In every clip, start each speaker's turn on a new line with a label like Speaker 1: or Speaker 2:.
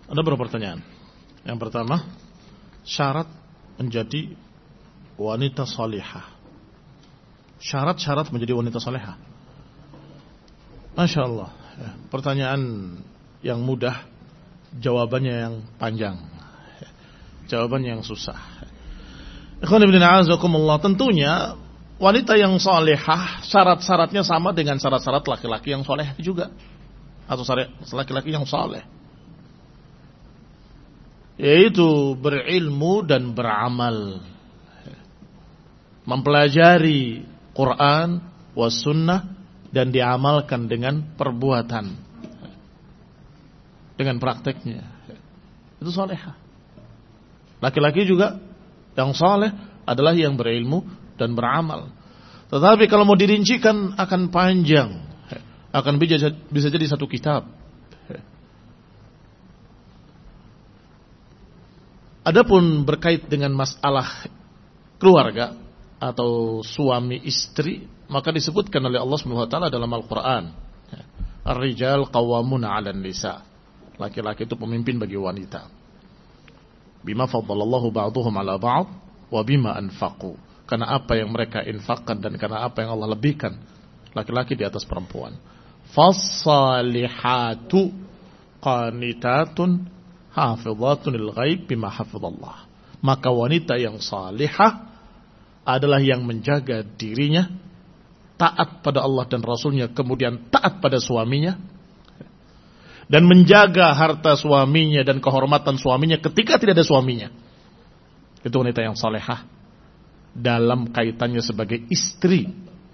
Speaker 1: Ada beberapa pertanyaan. Yang pertama, syarat menjadi wanita salihah. Syarat-syarat menjadi wanita salihah. Masya Allah. Pertanyaan yang mudah, jawabannya yang panjang. Jawabannya yang susah. Ikhwan ibn a'azakumullah, tentunya wanita yang salihah syarat-syaratnya sama dengan syarat-syarat laki-laki yang saleh juga, atau laki-laki yang saleh, yaitu berilmu dan beramal, mempelajari Quran was sunnah dan diamalkan dengan perbuatan, dengan prakteknya. Itu salihah. Laki-laki juga yang saleh adalah yang berilmu dan beramal. Tetapi kalau mau dirincikan akan panjang, akan bisa jadi satu kitab. Adapun berkait dengan masalah keluarga atau suami istri, maka disebutkan oleh Allah Subhanahu wa taala dalam Al-Qur'an, Ar-rijal qawwamuna 'alan nisa. Laki-laki itu pemimpin bagi wanita. Bima faddalallahu ba'dhum 'ala ba'd wa bima anfaqu. Karena apa yang mereka infakkan dan karena apa yang Allah lebihkan laki-laki di atas perempuan. Fas-salihatu qanitatun hafizatun lil ghaib bima hafizallah. Maka wanita yang salihah adalah yang menjaga dirinya, taat pada Allah dan Rasulnya, kemudian taat pada suaminya, dan menjaga harta suaminya dan kehormatan suaminya ketika tidak ada suaminya. Itu wanita yang salihah dalam kaitannya sebagai istri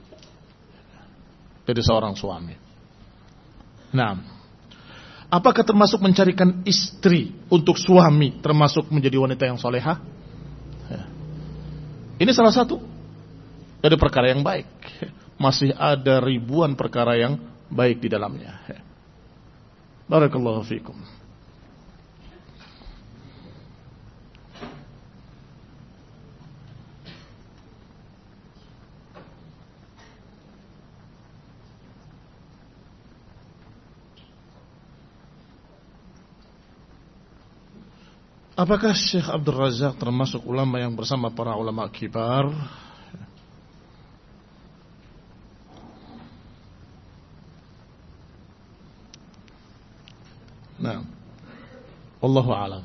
Speaker 1: dari seorang suami. Nah, apakah termasuk mencarikan istri untuk suami termasuk menjadi wanita yang salihah? Ini salah satu dari perkara yang baik. Masih ada ribuan perkara yang baik di dalamnya. Barakallahu fikum. Apakah Syekh Abdul Razak termasuk ulama yang bersama para ulama kibar? Nah, wallahu a'lam.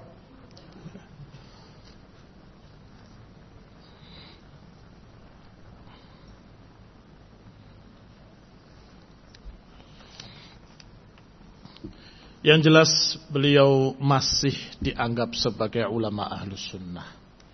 Speaker 1: Yang jelas beliau masih dianggap sebagai ulama ahlus sunnah.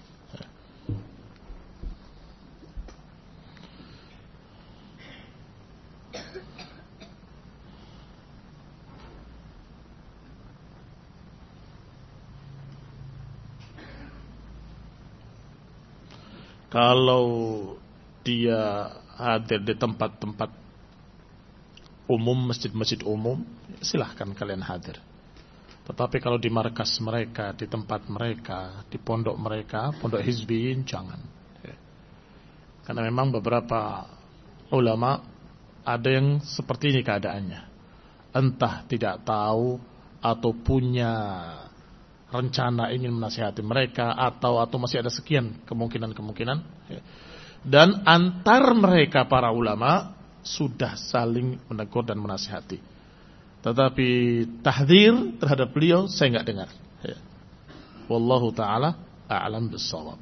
Speaker 1: Kalau dia hadir di tempat-tempat umum, masjid-masjid umum, silahkan kalian hadir. Tetapi kalau di markas mereka, di tempat mereka, di pondok mereka, pondok hizbiyin, jangan. Karena memang beberapa ulama ada yang seperti ini keadaannya. Entah tidak tahu atau punya rencana ingin menasihati mereka, atau masih ada sekian kemungkinan-kemungkinan. Dan antar mereka para ulama sudah saling menegur dan menasihati. Tetapi tahdzir terhadap beliau saya enggak dengar. Wallahu taala a'lam bis-shawab.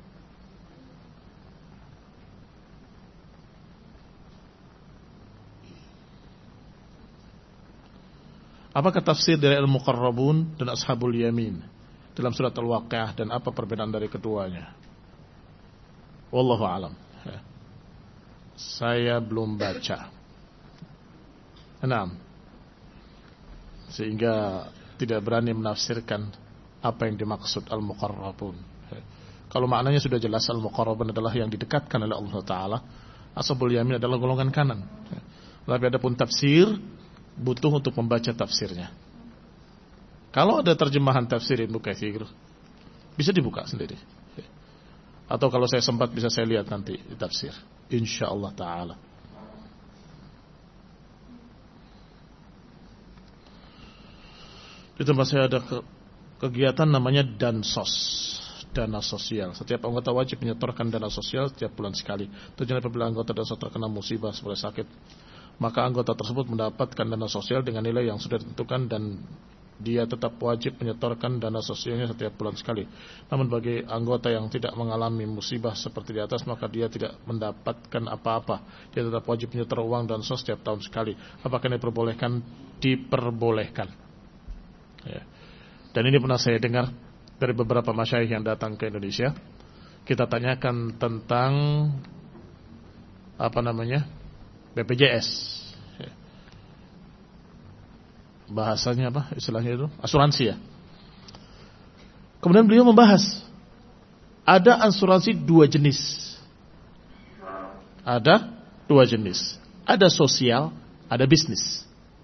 Speaker 1: Apakah tafsir dari Al-Muqarrabun dan Ashabul Yamin dalam surat Al-Waqiah dan apa perbedaan dari keduanya? Wallahu a'lam. Saya belum baca. Enam. Sehingga tidak berani menafsirkan apa yang dimaksud Al-Muqarrabun. Kalau maknanya sudah jelas, Al-Muqarrabun adalah yang didekatkan oleh Allah Ta'ala. Ashabul Yamin adalah golongan kanan. Tapi ada pun tafsir, butuh untuk membaca tafsirnya. Kalau ada terjemahan tafsir Ibnu Katsir, bisa dibuka sendiri. Atau kalau saya sempat bisa saya lihat nanti di tafsir, insyaallah taala. Di tempat saya ada kegiatan namanya Dansos, dana sosial. Setiap anggota wajib menyetorkan dana sosial setiap bulan sekali. Tujuannya apabila anggota dansos terkena musibah seperti sakit, maka anggota tersebut mendapatkan dana sosial dengan nilai yang sudah ditentukan dan dia tetap wajib menyetorkan dana sosialnya setiap bulan sekali. Namun bagi anggota yang tidak mengalami musibah seperti di atas, maka dia tidak mendapatkan apa-apa. Dia tetap wajib menyetor uang dan sos setiap tahun sekali. Apakah ini diperbolehkan? Diperbolehkan. Ya. Dan ini pernah saya dengar dari beberapa masyayikh yang datang ke Indonesia. Kita tanyakan tentang BPJS. Bahasanya apa? Istilahnya itu asuransi ya. Kemudian beliau membahas ada asuransi dua jenis. Ada dua jenis. Ada sosial, ada bisnis.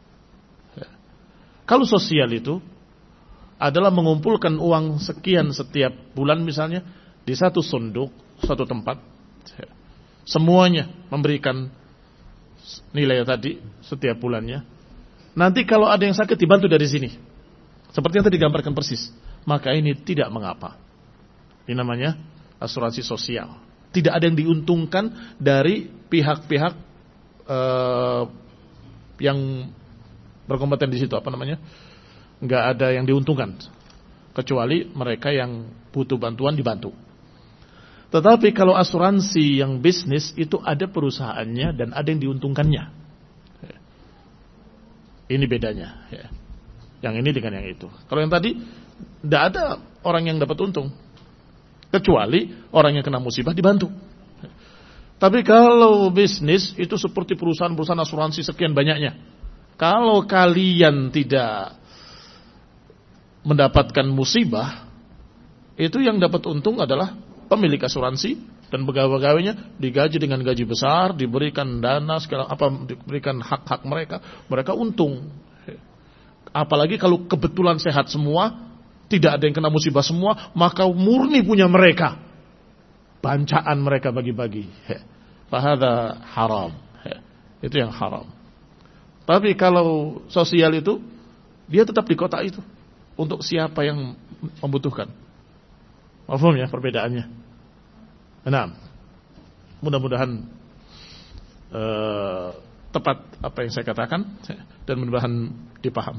Speaker 1: Kalau sosial itu adalah mengumpulkan uang sekian setiap bulan misalnya di satu sunduk, satu tempat. Semuanya memberikan nilai tadi setiap bulannya. Nanti kalau ada yang sakit dibantu dari sini. Seperti yang tadi digambarkan persis. Maka ini tidak mengapa. Ini namanya asuransi sosial. Tidak ada yang diuntungkan dari pihak-pihak yang berkompeten di situ. Nggak ada yang diuntungkan. Kecuali mereka yang butuh bantuan dibantu. Tetapi kalau asuransi yang bisnis itu ada perusahaannya dan ada yang diuntungkannya. Ini bedanya ya. Yang ini dengan yang itu. Kalau yang tadi tidak ada orang yang dapat untung, kecuali orang yang kena musibah dibantu. Tapi kalau bisnis itu seperti perusahaan-perusahaan asuransi sekian banyaknya. Kalau kalian tidak mendapatkan musibah, itu yang dapat untung adalah pemilik asuransi dan pegawai-pegawainya, digaji dengan gaji besar, diberikan dana diberikan hak-hak mereka untung. Apalagi kalau kebetulan sehat semua, tidak ada yang kena musibah semua, maka murni punya mereka. Bancaan mereka bagi-bagi. Fahadha haram. Itu yang haram. Tapi kalau sosial itu, dia tetap di kota itu untuk siapa yang membutuhkan. Paham ya perbedaannya? Nah, mudah-mudahan tepat apa yang saya katakan dan mudah-mudahan dipaham.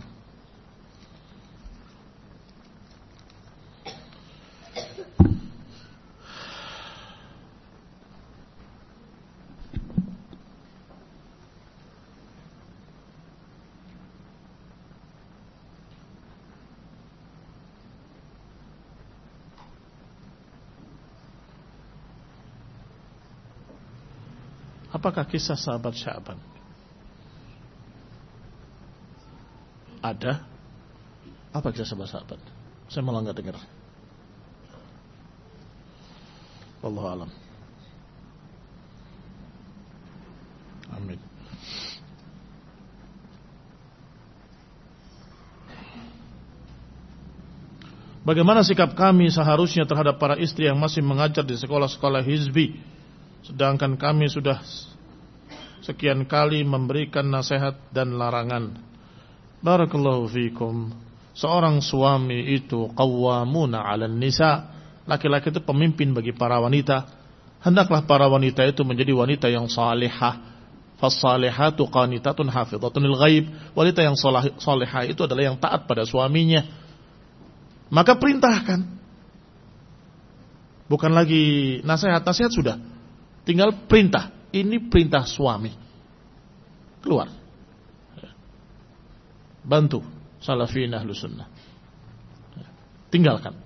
Speaker 1: Apakah kisah sahabat Sya'ban? Ada? Apa kisah sahabat? Saya malah nggak dengar. Wallahu a'lam. Amin. Bagaimana sikap kami seharusnya terhadap para istri yang masih mengajar di sekolah-sekolah hizbi, sedangkan kami sudah sekian kali memberikan nasihat dan larangan? Barakallahu fikum. Seorang suami itu qawwamuna 'alan nisa. Laki-laki itu pemimpin bagi para wanita. Hendaklah para wanita itu menjadi wanita yang salihah. Fas-salihatu qanitatun hafizatun lil ghaib. Wanita yang salihah itu adalah yang taat pada suaminya. Maka perintahkan. Bukan lagi nasihat-nasihat sudah. Tinggal perintah. Ini perintah suami. Keluar. Bantu salafin ahlus sunnah. Tinggalkan.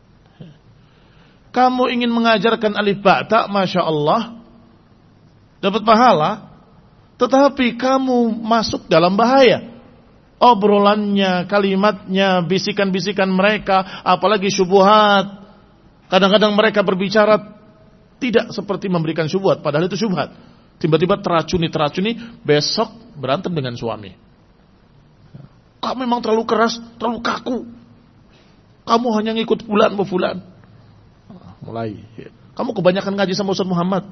Speaker 1: Kamu ingin mengajarkan alif ba ta, Masya Allah, dapat pahala. Tetapi kamu masuk dalam bahaya. Obrolannya, kalimatnya, bisikan-bisikan mereka, apalagi syubhat. Kadang-kadang mereka berbicara tidak seperti memberikan syubhat, padahal itu syubhat. Tiba-tiba teracuni, besok berantem dengan suami. Kamu memang terlalu keras, terlalu kaku. Kamu hanya ngikut fulan. Mulai. Kamu kebanyakan ngaji sama Ustaz Muhammad.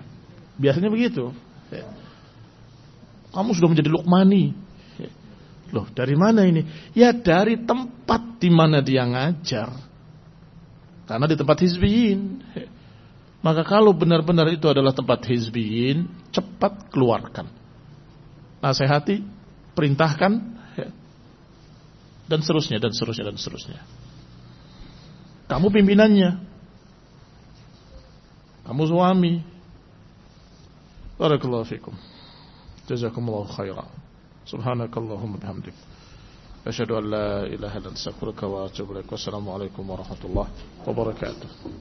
Speaker 1: Biasanya begitu. Kamu sudah menjadi Luqmani. Loh, dari mana ini? Ya dari tempat di mana dia ngajar. Karena di tempat hizbiyin. Maka kalau benar-benar itu adalah tempat hizbiyin, cepat keluarkan. Nasihati, perintahkan, dan seterusnya, dan seterusnya, dan seterusnya. Kamu pimpinannya. Kamu suami. Barakallahu fikum. Jazakumullahu khairan. Subhanakallahumma bihamdik. Asyhadu an la ilaha illa anta astaghfiruka wa atubu ilaik. Wassalamu alaikum warahmatullahi wabarakatuh.